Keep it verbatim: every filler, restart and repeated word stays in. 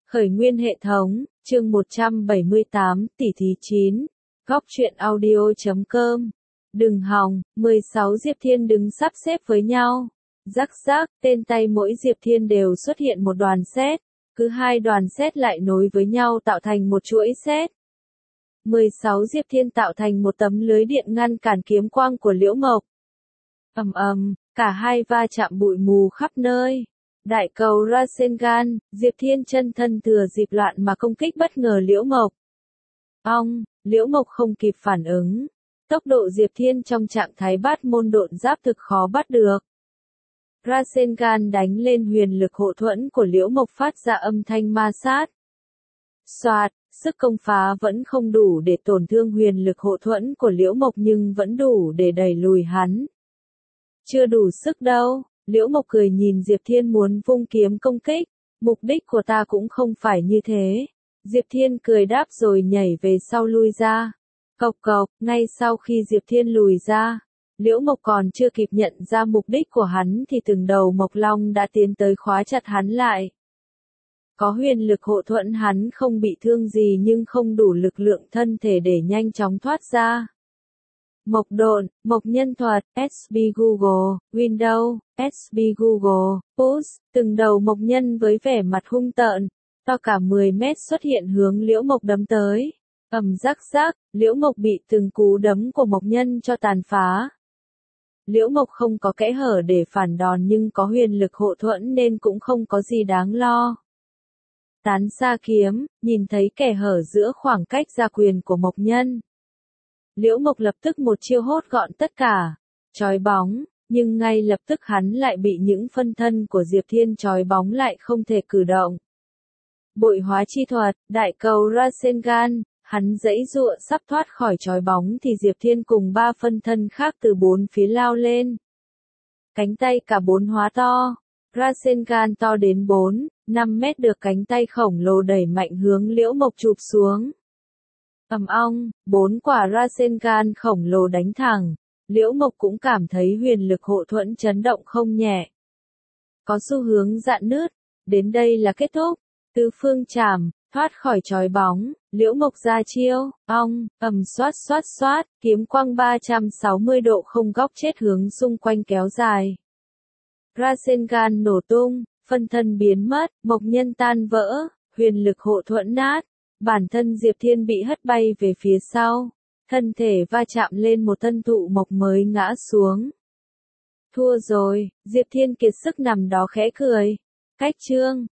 Khởi nguyên hệ thống, chương một trăm bảy mươi tám, tỷ thí chín. Góc truyện audio chấm com. Đừng hòng, mười sáu Diệp Thiên đứng sắp xếp với nhau. Rắc rắc, tên tay mỗi Diệp Thiên đều xuất hiện một đoàn sét. Cứ hai đoàn sét lại nối với nhau tạo thành một chuỗi sét. mười sáu Diệp Thiên tạo thành một tấm lưới điện ngăn cản kiếm quang của Liễu Mộc. Ầm ầm, cả hai va chạm bụi mù khắp nơi. Đại cầu Rasengan, Diệp Thiên chân thân thừa dịp loạn mà công kích bất ngờ Liễu Mộc. Ong, Liễu Mộc không kịp phản ứng. Tốc độ Diệp Thiên trong trạng thái bát môn độn giáp thực khó bắt được. Rasengan đánh lên huyền lực hộ thuẫn của Liễu Mộc phát ra âm thanh ma sát. Soạt, sức công phá vẫn không đủ để tổn thương huyền lực hộ thuẫn của Liễu Mộc nhưng vẫn đủ để đẩy lùi hắn. Chưa đủ sức đâu. Liễu Mộc cười nhìn Diệp Thiên muốn vung kiếm công kích, mục đích của ta cũng không phải như thế. Diệp Thiên cười đáp rồi nhảy về sau lui ra. Cộc cộc, ngay sau khi Diệp Thiên lùi ra, Liễu Mộc còn chưa kịp nhận ra mục đích của hắn thì từng đầu Mộc Long đã tiến tới khóa chặt hắn lại. Có huyền lực hộ thuẫn hắn không bị thương gì nhưng không đủ lực lượng thân thể để nhanh chóng thoát ra. Mộc độn, Mộc nhân thuật, ét bê Google, Windows, ét bê Google, Push, từng đầu Mộc nhân với vẻ mặt hung tợn, to cả mười mét xuất hiện hướng Liễu Mộc đấm tới. Ầm rắc rắc, Liễu Mộc bị từng cú đấm của Mộc nhân cho tàn phá. Liễu Mộc không có kẽ hở để phản đòn nhưng có huyền lực hộ thuẫn nên cũng không có gì đáng lo. Tán xa kiếm, nhìn thấy kẻ hở giữa khoảng cách ra quyền của Mộc nhân. Liễu Mộc lập tức một chiêu hốt gọn tất cả, chói bóng, nhưng ngay lập tức hắn lại bị những phân thân của Diệp Thiên chói bóng lại không thể cử động. Bội hóa chi thuật, đại cầu Rasengan, hắn giãy giụa sắp thoát khỏi chói bóng thì Diệp Thiên cùng ba phân thân khác từ bốn phía lao lên. Cánh tay cả bốn hóa to, Rasengan to đến bốn, năm mét được cánh tay khổng lồ đẩy mạnh hướng Liễu Mộc chụp xuống. Ầm ong, bốn quả Rasengan khổng lồ đánh thẳng, Liễu Mộc cũng cảm thấy huyền lực hộ thuẫn chấn động không nhẹ. Có xu hướng rạn nứt, đến đây là kết thúc, tứ phương chảm, thoát khỏi chói bóng, Liễu Mộc ra chiêu, ong, ầm xoát xoát xoát, kiếm quang ba trăm sáu mươi độ không góc chết hướng xung quanh kéo dài. Rasengan nổ tung, phân thân biến mất, Mộc nhân tan vỡ, huyền lực hộ thuẫn nát. Bản thân Diệp Thiên bị hất bay về phía sau, thân thể va chạm lên một thân thụ mộc mới ngã xuống. Thua rồi, Diệp Thiên kiệt sức nằm đó khẽ cười. Cách chương